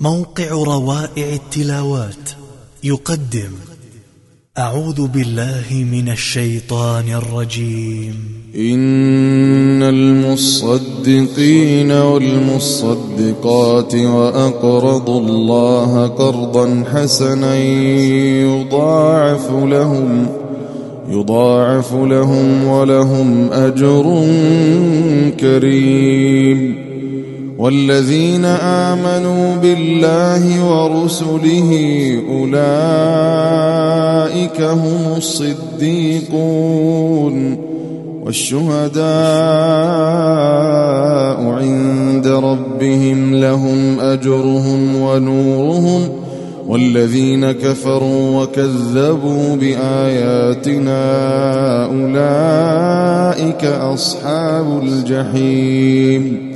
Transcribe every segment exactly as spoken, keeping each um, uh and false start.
موقع روائع التلاوات يقدم أعوذ بالله من الشيطان الرجيم. إن المصدقين والمصدقات وأقرضوا الله قرضا حسنا يضاعف لهم يضاعف لهم ولهم أجر كريم. والذين آمنوا بالله ورسله أولئك هم الصديقون والشهداء عند ربهم لهم أجرهم ونورهم. والذين كفروا وكذبوا بآياتنا أولئك أصحاب الجحيم.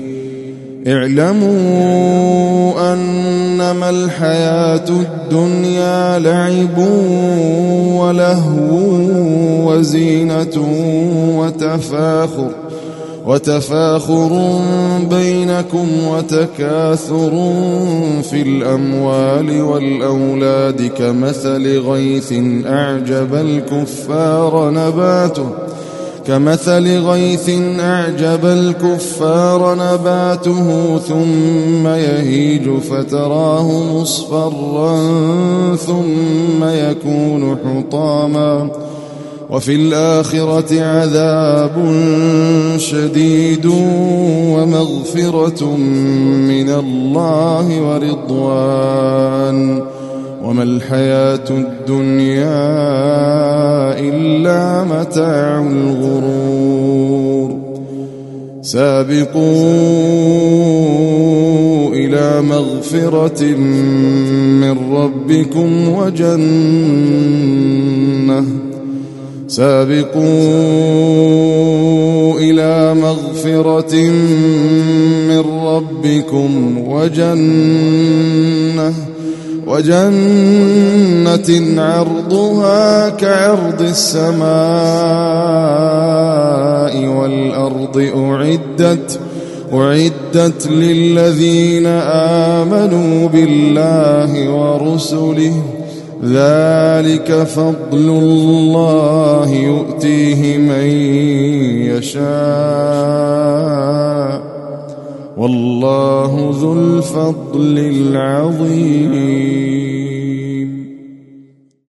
اعلموا أنما الحياة الدنيا لعب ولهو وزينة وتفاخر وتفاخر بينكم وتكاثر في الأموال والأولاد كمثل غيث أعجب الكفار نباته كمثل غيث أعجب الكفار نباته ثم يهيج فتراه مصفرا ثم يكون حطاما وفي الآخرة عذاب شديد ومغفرة من الله ورضوان وما الحياة الدنيا إلا متاع الغرور. سابقوا إلى مغفرة من ربكم وجنة سابقوا إلى مغفرة من ربكم وجنة وجنة عرضها كعرض السماء والأرض أعدت أعدت للذين آمنوا بالله ورسله ذلك فضل الله يؤتيه من يشاء والله ذو الفضل العظيم.